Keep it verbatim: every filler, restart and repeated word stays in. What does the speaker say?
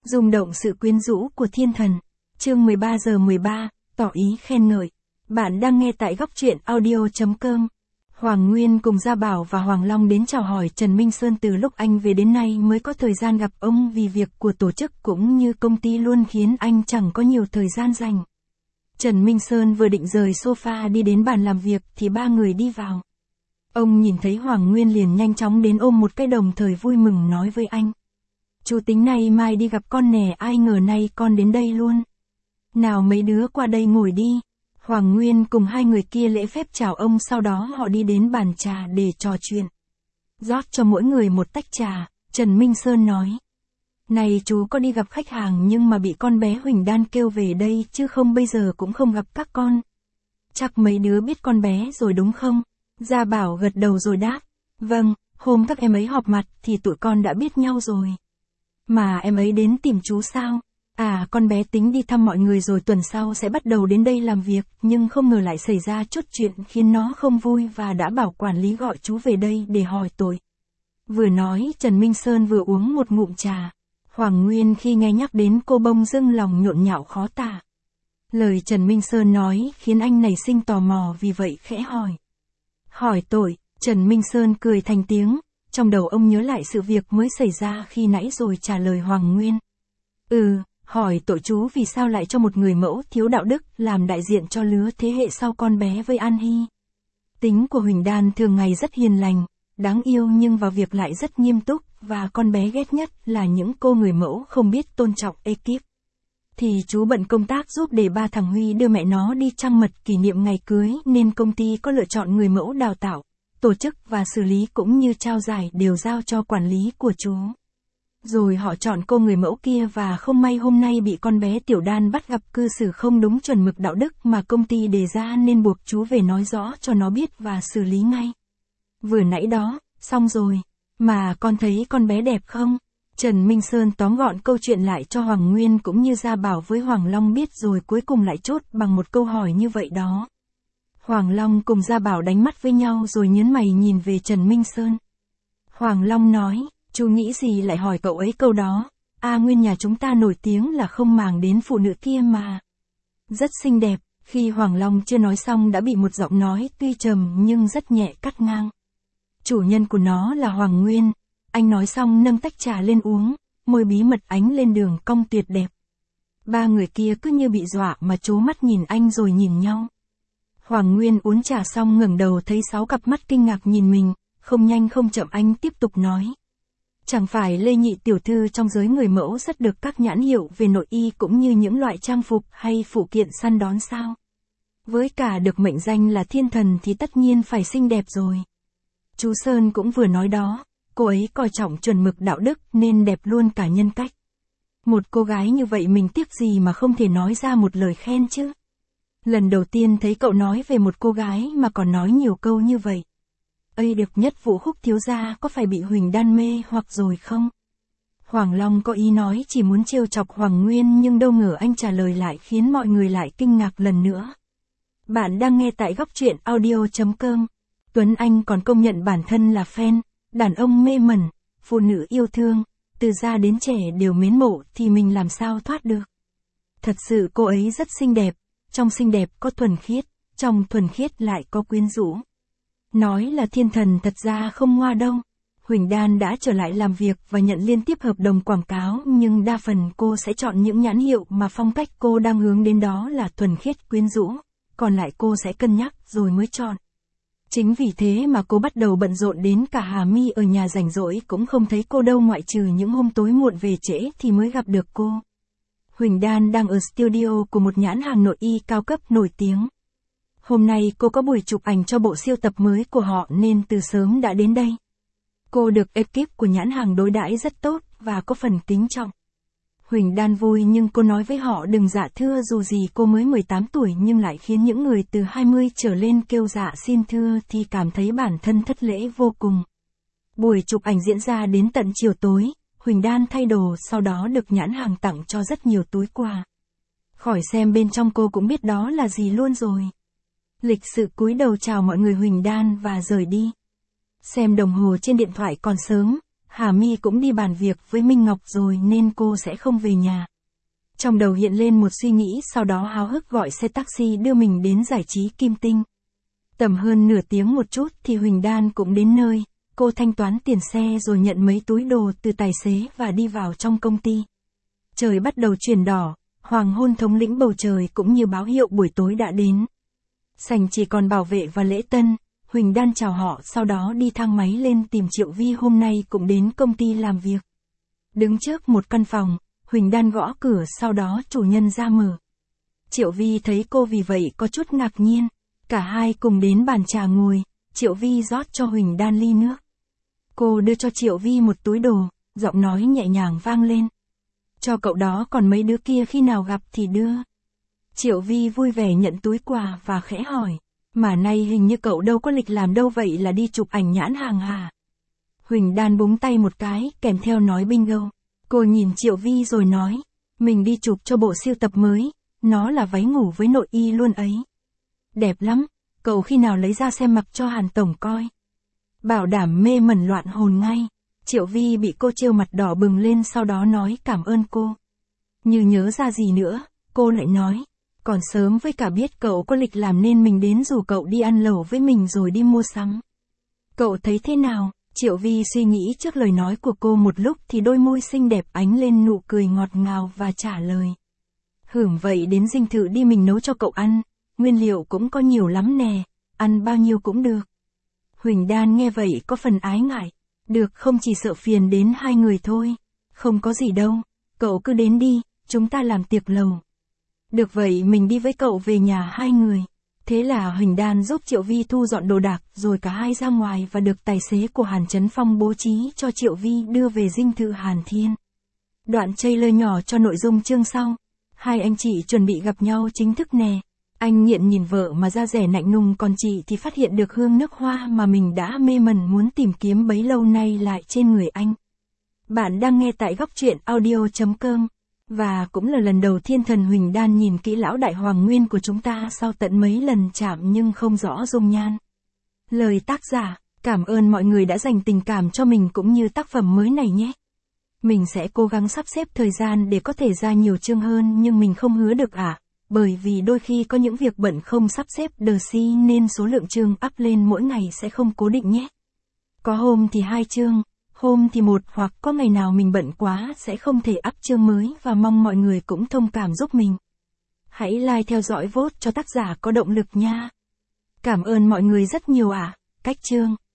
Rung động sự quyến rũ của thiên thần. Chương mười ba giờ mười ba, tỏ ý khen ngợi. Bạn đang nghe tại góc truyện audio chấm com. Hoàng Nguyên cùng Gia Bảo và Hoàng Long đến chào hỏi Trần Minh Sơn từ lúc anh về đến nay mới có thời gian gặp ông vì việc của tổ chức cũng như công ty luôn khiến anh chẳng có nhiều thời gian dành. Trần Minh Sơn vừa định rời sofa đi đến bàn làm việc thì ba người đi vào. Ông nhìn thấy Hoàng Nguyên liền nhanh chóng đến ôm một cái đồng thời vui mừng nói với anh. Chú tính này mai đi gặp con nè, ai ngờ nay con đến đây luôn. Nào mấy đứa qua đây ngồi đi. Hoàng Nguyên cùng hai người kia lễ phép chào ông, sau đó họ đi đến bàn trà để trò chuyện. Rót cho mỗi người một tách trà, Trần Minh Sơn nói. Này chú có đi gặp khách hàng nhưng mà bị con bé Huỳnh Đan kêu về đây chứ không bây giờ cũng không gặp các con. Chắc mấy đứa biết con bé rồi đúng không? Gia Bảo gật đầu rồi đáp. Vâng, hôm các em ấy họp mặt thì tụi con đã biết nhau rồi. Mà em ấy đến tìm chú sao? À, con bé tính đi thăm mọi người rồi tuần sau sẽ bắt đầu đến đây làm việc, nhưng không ngờ lại xảy ra chút chuyện khiến nó không vui và đã bảo quản lý gọi chú về đây để hỏi tội. Vừa nói Trần Minh Sơn vừa uống một ngụm trà. Hoàng Nguyên khi nghe nhắc đến cô bông dưng lòng nhộn nhạo khó tả. Lời Trần Minh Sơn nói khiến anh nảy sinh tò mò, vì vậy khẽ hỏi. Hỏi tội, Trần Minh Sơn cười thành tiếng. Trong đầu ông nhớ lại sự việc mới xảy ra khi nãy rồi trả lời Hoàng Nguyên. Ừ, hỏi tội chú vì sao lại cho một người mẫu thiếu đạo đức làm đại diện cho lứa thế hệ sau con bé với An Hy. Tính của Huỳnh Đan thường ngày rất hiền lành, đáng yêu nhưng vào việc lại rất nghiêm túc, và con bé ghét nhất là những cô người mẫu không biết tôn trọng ekip. Thì chú bận công tác giúp để ba thằng Huy đưa mẹ nó đi trăng mật kỷ niệm ngày cưới nên công ty có lựa chọn người mẫu đào tạo. Tổ chức và xử lý cũng như trao giải đều giao cho quản lý của chú. Rồi họ chọn cô người mẫu kia và không may hôm nay bị con bé Tiểu Đan bắt gặp cư xử không đúng chuẩn mực đạo đức mà công ty đề ra nên buộc chú về nói rõ cho nó biết và xử lý ngay. Vừa nãy đó, xong rồi. Mà con thấy con bé đẹp không? Trần Minh Sơn tóm gọn câu chuyện lại cho Hoàng Nguyên cũng như Gia Bảo với Hoàng Long biết rồi cuối cùng lại chốt bằng một câu hỏi như vậy đó. Hoàng Long cùng Gia Bảo đánh mắt với nhau rồi nhớn mày nhìn về Trần Minh Sơn. Hoàng Long nói, chú nghĩ gì lại hỏi cậu ấy câu đó? A Nguyên nhà chúng ta nổi tiếng là không màng đến phụ nữ kia mà. Rất xinh đẹp. Khi Hoàng Long chưa nói xong đã bị một giọng nói tuy trầm nhưng rất nhẹ cắt ngang. Chủ nhân của nó là Hoàng Nguyên. Anh nói xong nâng tách trà lên uống, môi bí mật ánh lên đường cong tuyệt đẹp. Ba người kia cứ như bị dọa mà trố mắt nhìn anh rồi nhìn nhau. Hoàng Nguyên uống trà xong ngẩng đầu thấy sáu cặp mắt kinh ngạc nhìn mình, không nhanh không chậm anh tiếp tục nói. Chẳng phải Lê Nhị tiểu thư trong giới người mẫu rất được các nhãn hiệu về nội y cũng như những loại trang phục hay phụ kiện săn đón sao? Với cả được mệnh danh là thiên thần thì tất nhiên phải xinh đẹp rồi. Chú Sơn cũng vừa nói đó, cô ấy coi trọng chuẩn mực đạo đức nên đẹp luôn cả nhân cách. Một cô gái như vậy mình tiếc gì mà không thể nói ra một lời khen chứ? Lần đầu tiên thấy cậu nói về một cô gái mà còn nói nhiều câu như vậy. Ây được nhất Vũ Khúc thiếu gia có phải bị Huỳnh Đan mê hoặc rồi không? Hoàng Long có ý nói chỉ muốn trêu chọc Hoàng Nguyên nhưng đâu ngờ anh trả lời lại khiến mọi người lại kinh ngạc lần nữa. Bạn đang nghe tại góc truyện audio chấm com. Tuấn Anh còn công nhận bản thân là fan, đàn ông mê mẩn, phụ nữ yêu thương, từ già đến trẻ đều mến mộ thì mình làm sao thoát được. Thật sự cô ấy rất xinh đẹp, trong xinh đẹp có thuần khiết, trong thuần khiết lại có quyến rũ. Nói là thiên thần thật ra không ngoa đâu. Huỳnh Đan đã trở lại làm việc và nhận liên tiếp hợp đồng quảng cáo nhưng đa phần cô sẽ chọn những nhãn hiệu mà phong cách cô đang hướng đến đó là thuần khiết quyến rũ, còn lại cô sẽ cân nhắc rồi mới chọn. Chính vì thế mà cô bắt đầu bận rộn đến cả Hà My ở nhà rảnh rỗi cũng không thấy cô đâu, ngoại trừ những hôm tối muộn về trễ thì mới gặp được cô. Huỳnh Đan đang ở studio của một nhãn hàng nội y cao cấp nổi tiếng. Hôm nay cô có buổi chụp ảnh cho bộ siêu tập mới của họ nên từ sớm đã đến đây. Cô được ekip của nhãn hàng đối đãi rất tốt và có phần kính trọng. Huỳnh Đan vui nhưng cô nói với họ đừng dạ thưa, dù gì cô mới mười tám tuổi nhưng lại khiến những người từ hai mươi trở lên kêu dạ xin thưa thì cảm thấy bản thân thất lễ vô cùng. Buổi chụp ảnh diễn ra đến tận chiều tối, Huỳnh Đan thay đồ sau đó được nhãn hàng tặng cho rất nhiều túi quà. Khỏi xem bên trong cô cũng biết đó là gì luôn rồi. Lịch sự cúi đầu chào mọi người Huỳnh Đan và rời đi. Xem đồng hồ trên điện thoại còn sớm, Hà My cũng đi bàn việc với Minh Ngọc rồi nên cô sẽ không về nhà. Trong đầu hiện lên một suy nghĩ, sau đó háo hức gọi xe taxi đưa mình đến giải trí Kim Tinh. Tầm hơn nửa tiếng một chút thì Huỳnh Đan cũng đến nơi, cô thanh toán tiền xe rồi nhận mấy túi đồ từ tài xế và đi vào trong công ty. Trời bắt đầu chuyển đỏ, hoàng hôn thống lĩnh bầu trời cũng như báo hiệu buổi tối đã đến. Sảnh chỉ còn bảo vệ và lễ tân, Huỳnh Đan chào họ sau đó đi thang máy lên tìm Triệu Vi hôm nay cũng đến công ty làm việc. Đứng trước một căn phòng, Huỳnh Đan gõ cửa sau đó chủ nhân ra mở. Triệu Vi thấy cô vì vậy có chút ngạc nhiên, cả hai cùng đến bàn trà ngồi, Triệu Vi rót cho Huỳnh Đan ly nước. Cô đưa cho Triệu Vi một túi đồ, giọng nói nhẹ nhàng vang lên. Cho cậu đó, còn mấy đứa kia khi nào gặp thì đưa. Triệu Vi vui vẻ nhận túi quà và khẽ hỏi, mà nay hình như cậu đâu có lịch làm đâu, vậy là đi chụp ảnh nhãn hàng hả? Huỳnh Đan búng tay một cái, kèm theo nói bingo. Cô nhìn Triệu Vi rồi nói, mình đi chụp cho bộ sưu tập mới, nó là váy ngủ với nội y luôn ấy. Đẹp lắm, cậu khi nào lấy ra xem mặc cho Hàn Tổng coi. Bảo đảm mê mẩn loạn hồn ngay. Triệu Vi bị cô trêu mặt đỏ bừng lên, sau đó nói cảm ơn cô. Như nhớ ra gì nữa, cô lại nói, còn sớm với cả biết cậu có lịch làm nên mình đến rủ cậu đi ăn lẩu với mình rồi đi mua sắm. Cậu thấy thế nào? Triệu Vi suy nghĩ trước lời nói của cô một lúc thì đôi môi xinh đẹp ánh lên nụ cười ngọt ngào và trả lời. Hửm, vậy đến dinh thự đi, mình nấu cho cậu ăn, nguyên liệu cũng có nhiều lắm nè, ăn bao nhiêu cũng được. Huỳnh Đan nghe vậy có phần ái ngại. Được không, chỉ sợ phiền đến hai người thôi. Không có gì đâu, cậu cứ đến đi, chúng ta làm tiệc lầu. Được vậy mình đi với cậu về nhà hai người. Thế là Huỳnh Đan giúp Triệu Vi thu dọn đồ đạc rồi cả hai ra ngoài và được tài xế của Hàn Chấn Phong bố trí cho Triệu Vi đưa về dinh thự Hàn Thiên. Đoạn trailer nhỏ cho nội dung chương sau. Hai anh chị chuẩn bị gặp nhau chính thức nè. Anh Nghiện nhìn vợ mà da dẻ lạnh lùng, còn chị thì phát hiện được hương nước hoa mà mình đã mê mẩn muốn tìm kiếm bấy lâu nay lại trên người anh. Bạn đang nghe tại góc truyện audio chấm com. Và cũng là lần đầu thiên thần Huỳnh Đan nhìn kỹ lão đại hoàng nguyên của chúng ta sau tận mấy lần chạm nhưng không rõ dung nhan. Lời tác giả, cảm ơn mọi người đã dành tình cảm cho mình cũng như tác phẩm mới này nhé. Mình sẽ cố gắng sắp xếp thời gian để có thể ra nhiều chương hơn, nhưng mình không hứa được ạ. À? Bởi vì đôi khi có những việc bận không sắp xếp đờ si nên số lượng chương up lên mỗi ngày sẽ không cố định nhé. Có hôm thì hai chương, hôm thì một, hoặc có ngày nào mình bận quá sẽ không thể up chương mới, và mong mọi người cũng thông cảm giúp mình. Hãy like theo dõi vote cho tác giả có động lực nha. Cảm ơn mọi người rất nhiều ạ. À. Cách chương.